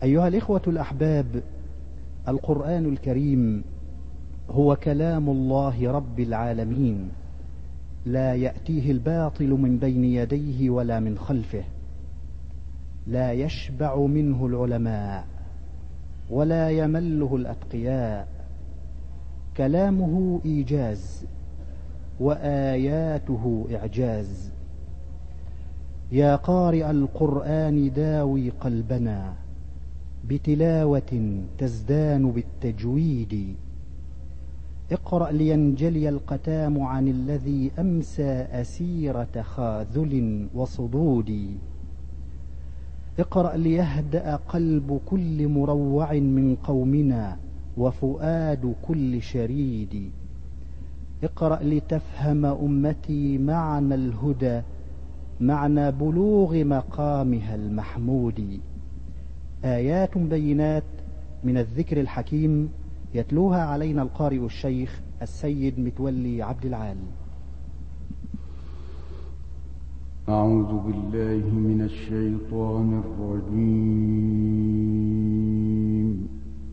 أيها الإخوة الأحباب، القرآن الكريم هو كلام الله رب العالمين، لا يأتيه الباطل من بين يديه ولا من خلفه، لا يشبع منه العلماء ولا يمله الأتقياء. كلامه إيجاز وآياته إعجاز. يا قارئ القرآن داوي قلبنا بتلاوة تزدان بالتجويد. اقرأ لينجلي القتام عن الذي أمسى أسير تخاذل وصدود. اقرأ ليهدأ قلب كل مروع من قومنا وفؤاد كل شريد. اقرأ لتفهم أمتي معنى الهدى، معنى بلوغ مقامها المحمود. آيات بينات من الذكر الحكيم يتلوها علينا القارئ الشيخ السيد متولي عبد العال. أعوذ بالله من الشيطان الرجيم.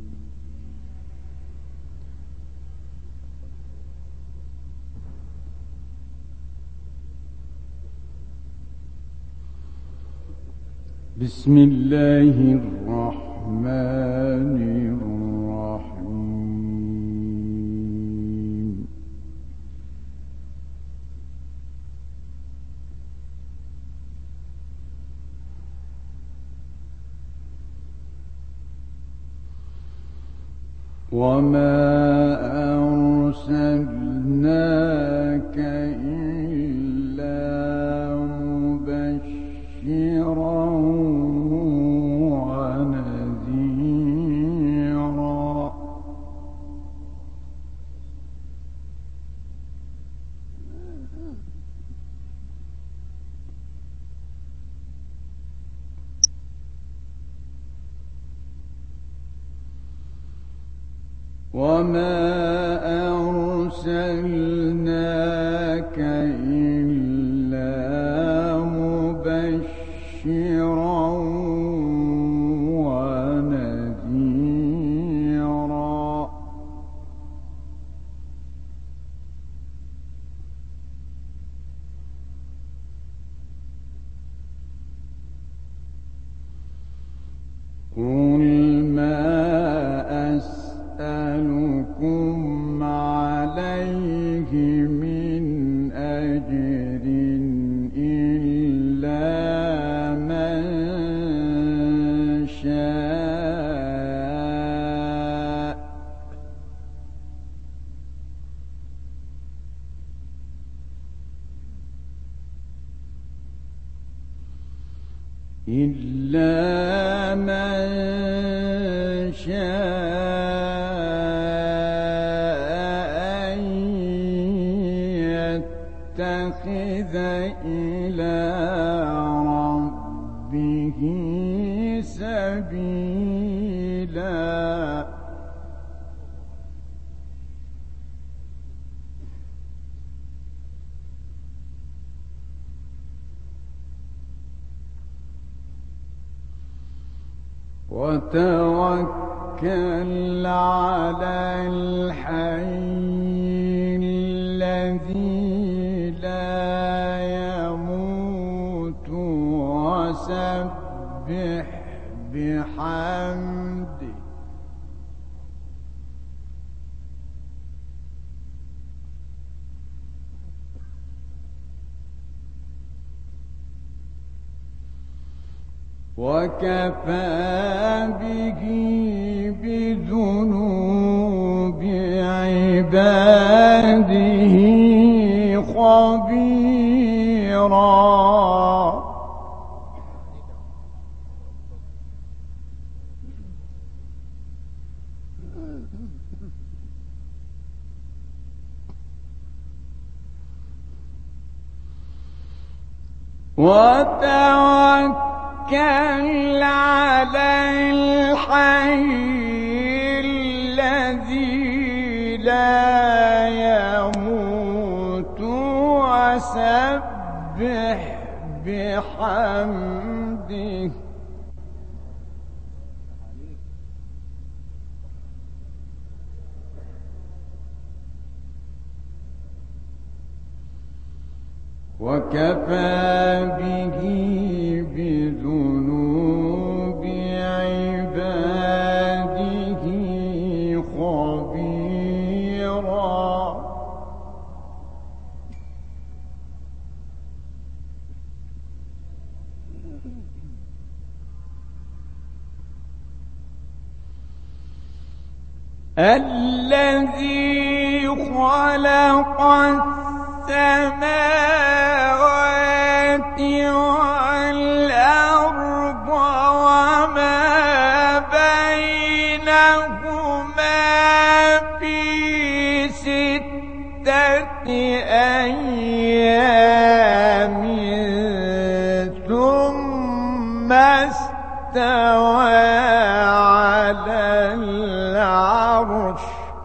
بسم الله الرحمن الرحيم. وما أرسلناك إلا مبشرا ونذيرا. وما أرسلناك إلا مبشرا ونذيرا. قل ما أسألكم عليه من أجر إلا من شاء. إلا من شاء أن يتخذ إلى ربه سبيلا. وتوكل على الحي الذي لا يموت وسبح بحمده. وكفى به بذنوب عباده خبيرا. وتوكل على الحي الذي لا يموت وسبح بحمده. وكفى به بذنوب عباده خبيرا الذي خلق السماوات والأرض وما بينهما في 6 أيام ثم استوى على العرش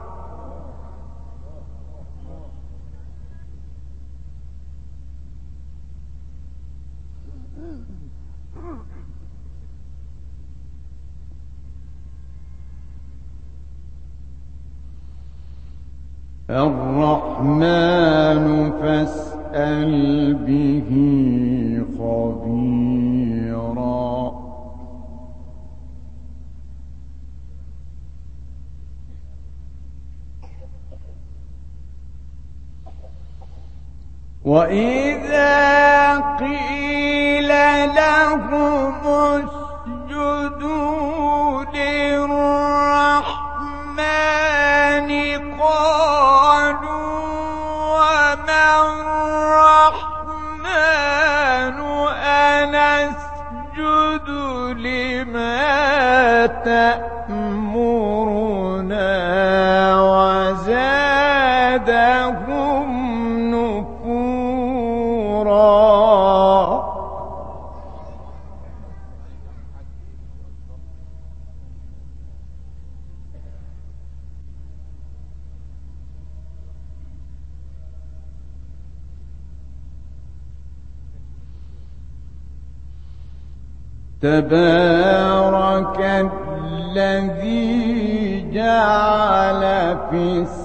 الرحمن فاسأل به خبيرا وإذا قيل لهم اسجدوا للرحمن قالوا وما الرحمن أنسجد لما تأمرنا وزادهم نفورا تبارك الذي جعل في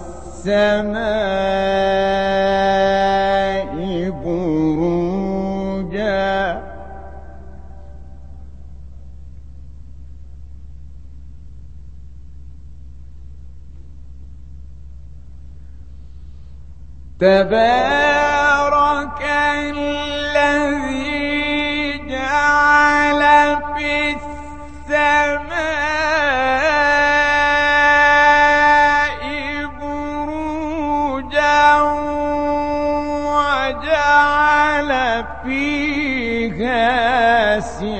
السماء بروجا تبارك الذي جعل في السماء بروجا وجعل فيها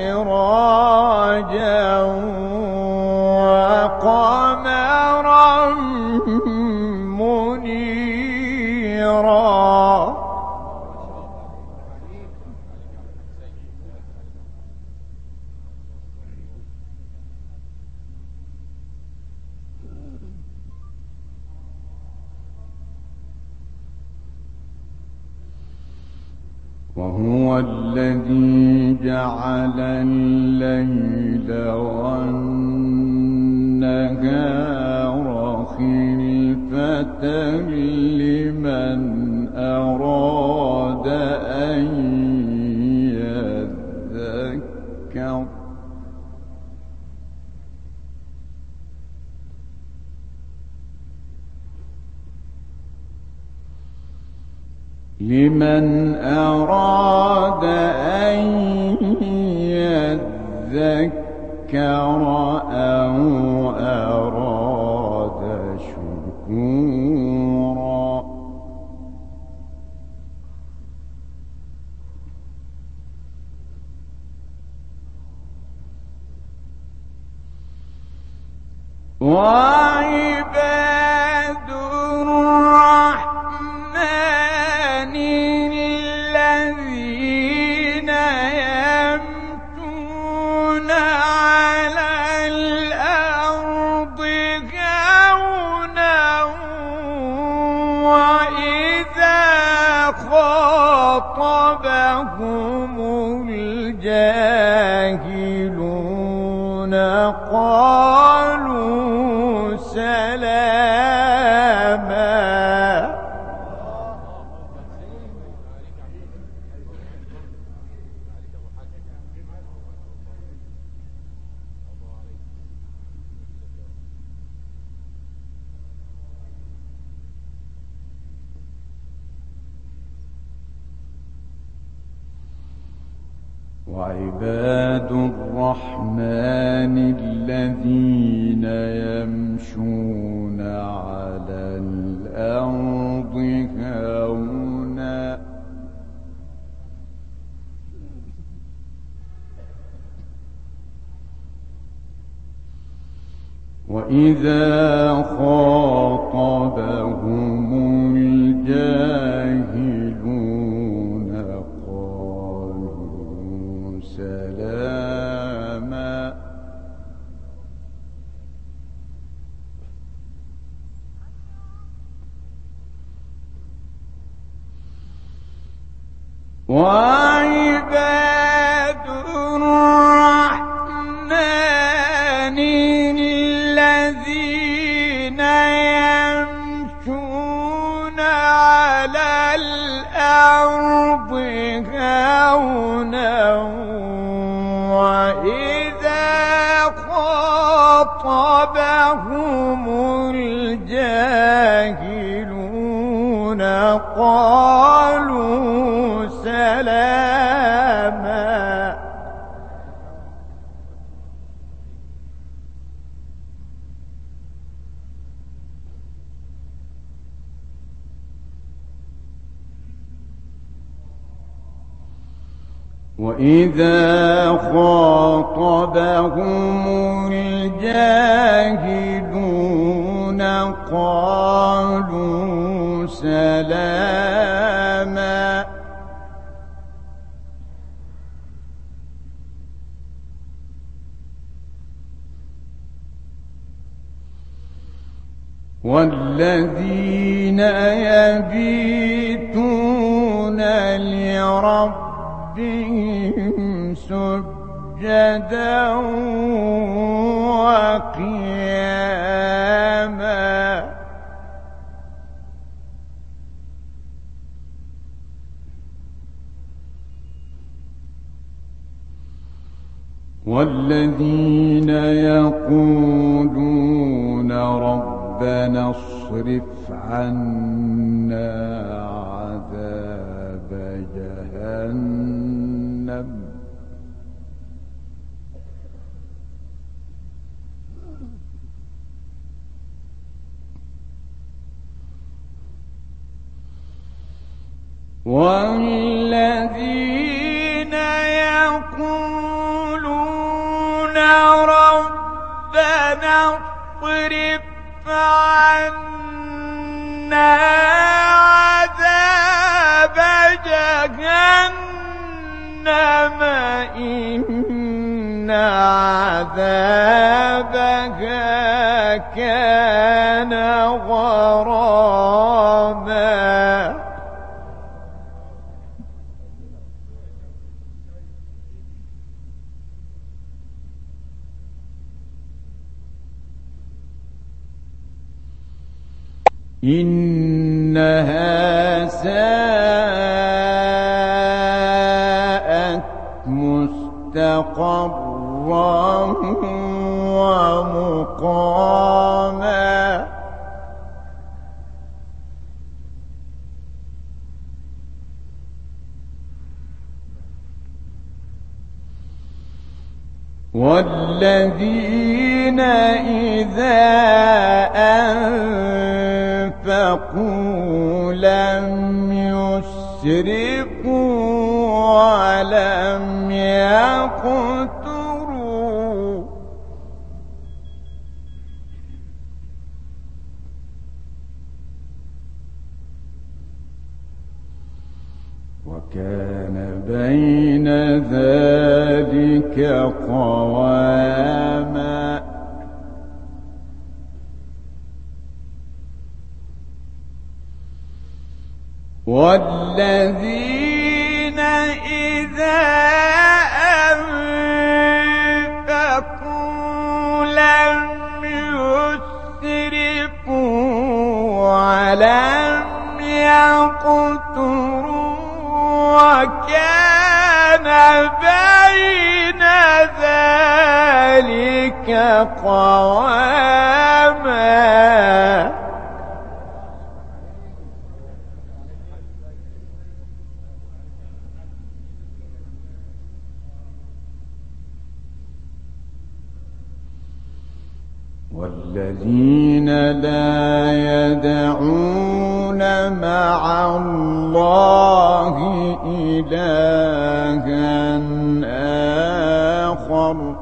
سراجا وقمرا منيرا وهو الذي جعل الليل والنهار خلفة لمن أراد أن يذكر لمن أراد أن يذكر أو أراد شكورا وعباد الرحمن الذين يمشون على الأرض هونا وإذا خاطبهم الجاهلون قالوا سلاما وعباد الرحمن الذين يمشون على الأرض هونا وإذا خاطبهم الجاهلون قالوا سلاما وعباد الرحمن الذين يمشون على الأرض هونا وإذا خاطبهم الجاهلون قالوا سلاما وإذا خاطبهم الجاهلون قالوا سلاما والذين يبيتون لربهم سجدا وقياما والذين يقولون ربنا اصرف عنا عذاب جهنم والذين يقولون ربنا اصرف عنا عذاب جهنم إن عذابها كان غراما إنها ساءت مستقرا ومقاما والذين إذا أنفقوا لم يسرفوا ولم يقتروا وكان بين ذلك قواما والذين إذا أنفقوا لم يسرفوا ولم يقتروا وكان بين ذلك قواما والذين لا يدعون مع الله إلها آخر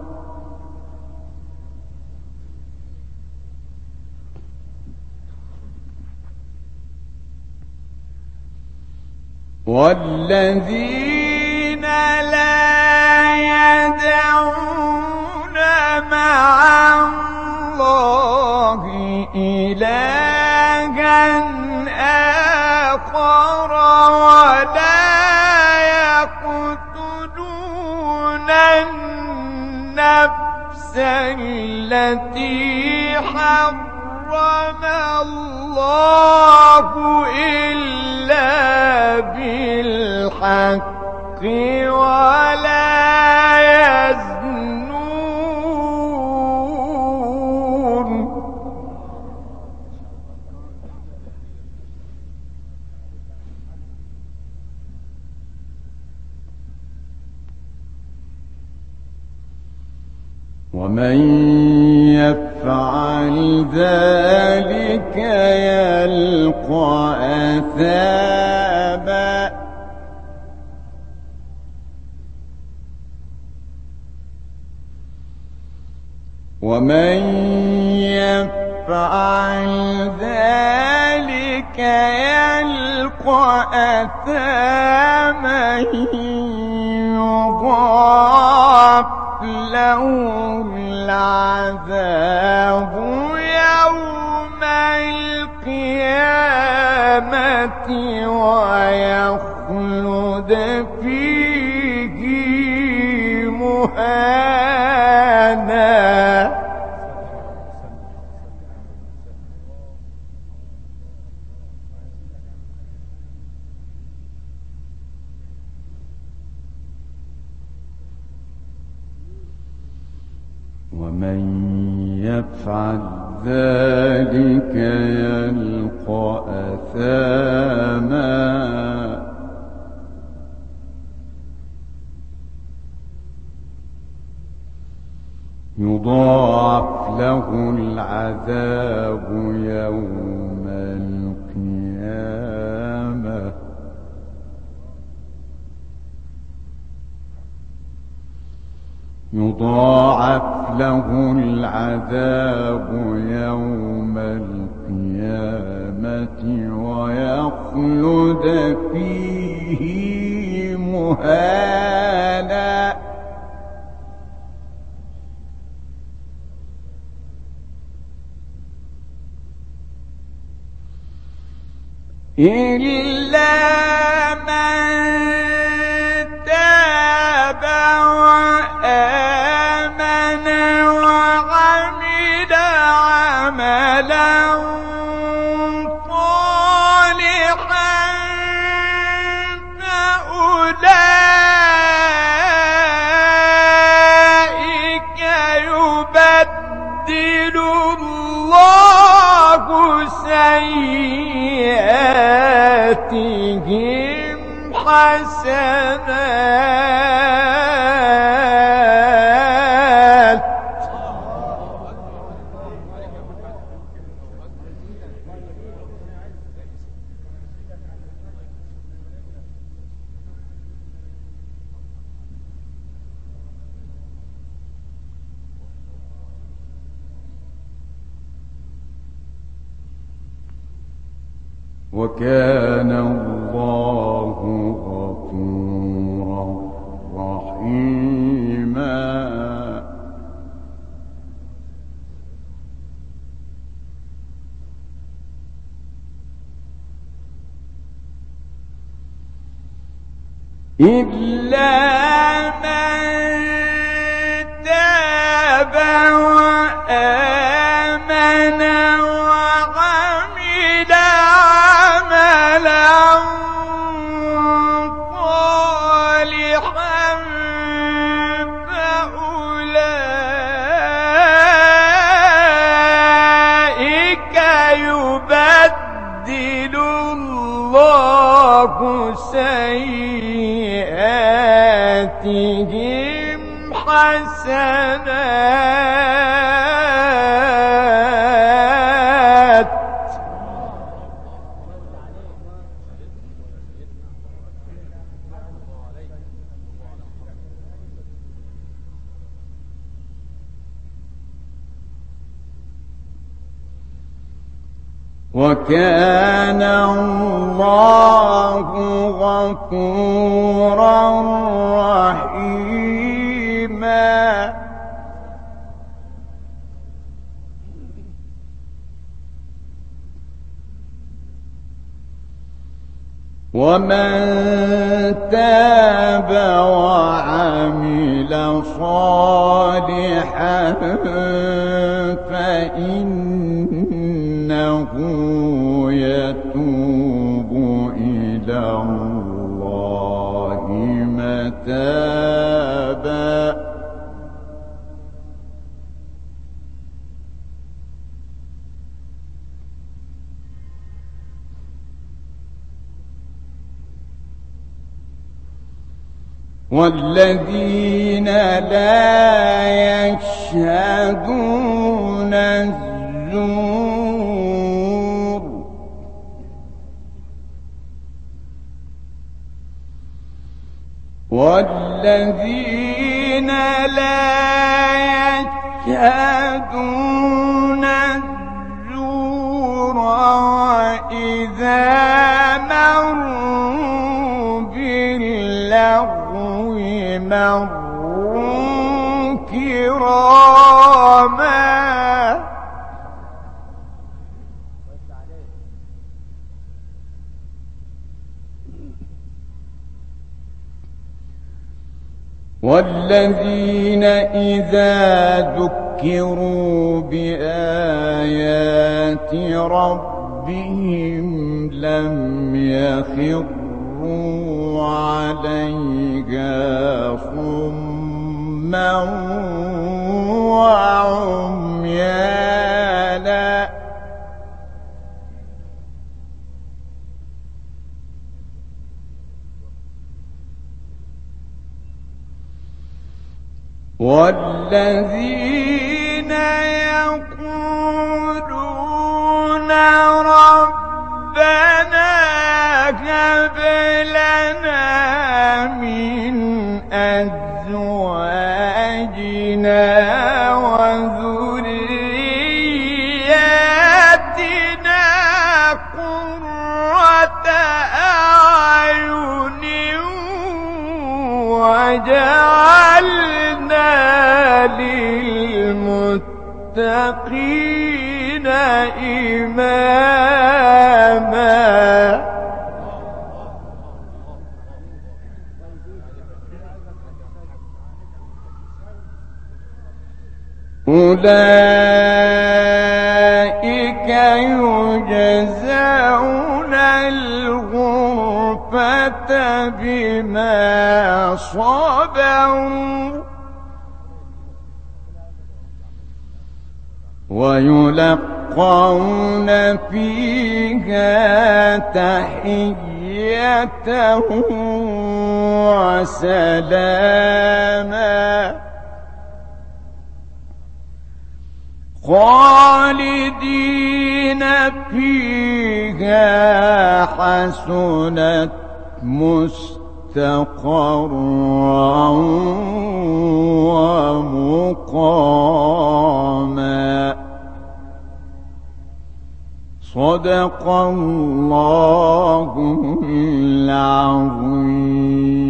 والذين لا يدعون مع الله إلها آخر ولا يقتلون النفس التي حرم الله إلا بالحق ولا يزنون ومن يفعل ذلك يلقى أثاما ومن يفعل ذلك يلقى أثاما يضاعف له العذاب يوم القيامة ويخلد فيه مهانا ومن يفعل ذلك يلقى أثاما يضاعف له العذاب يوم القيامة يضاعف له العذاب يوم القيامة ويخلد فيه مهانا إلا من تاب وآمن وعمل عملا صالحا فأولئك يبدل الله سيئاتهم حسنات وكان الله غفورا رحيما إلا من تاب وآمن وعمل عملا صالحا فأولئك يبدل الله سيئاتهم حسنات وكان الله غفورا رحيما ومن تاب وعمل صالحا فإنه يتوب إلى الله متابا والذين لا يشهدون الزور والذين لا يشهدون الزور وإذا مروا باللغو مروا كراما والذين إذا ذكروا بآيات ربهم لم يخروا عليها صما وعميانا والذين يقولون ربنا هب لنا من أزواجنا وذرياتنا قرة أعين وجعلنا للمتقين إماما أولئك يجزون الغرفة بما صبروا ويلقون فيها تحية وسلاما خالدين فيها حسنت مستقرا ومقاما صدق الله العظيم.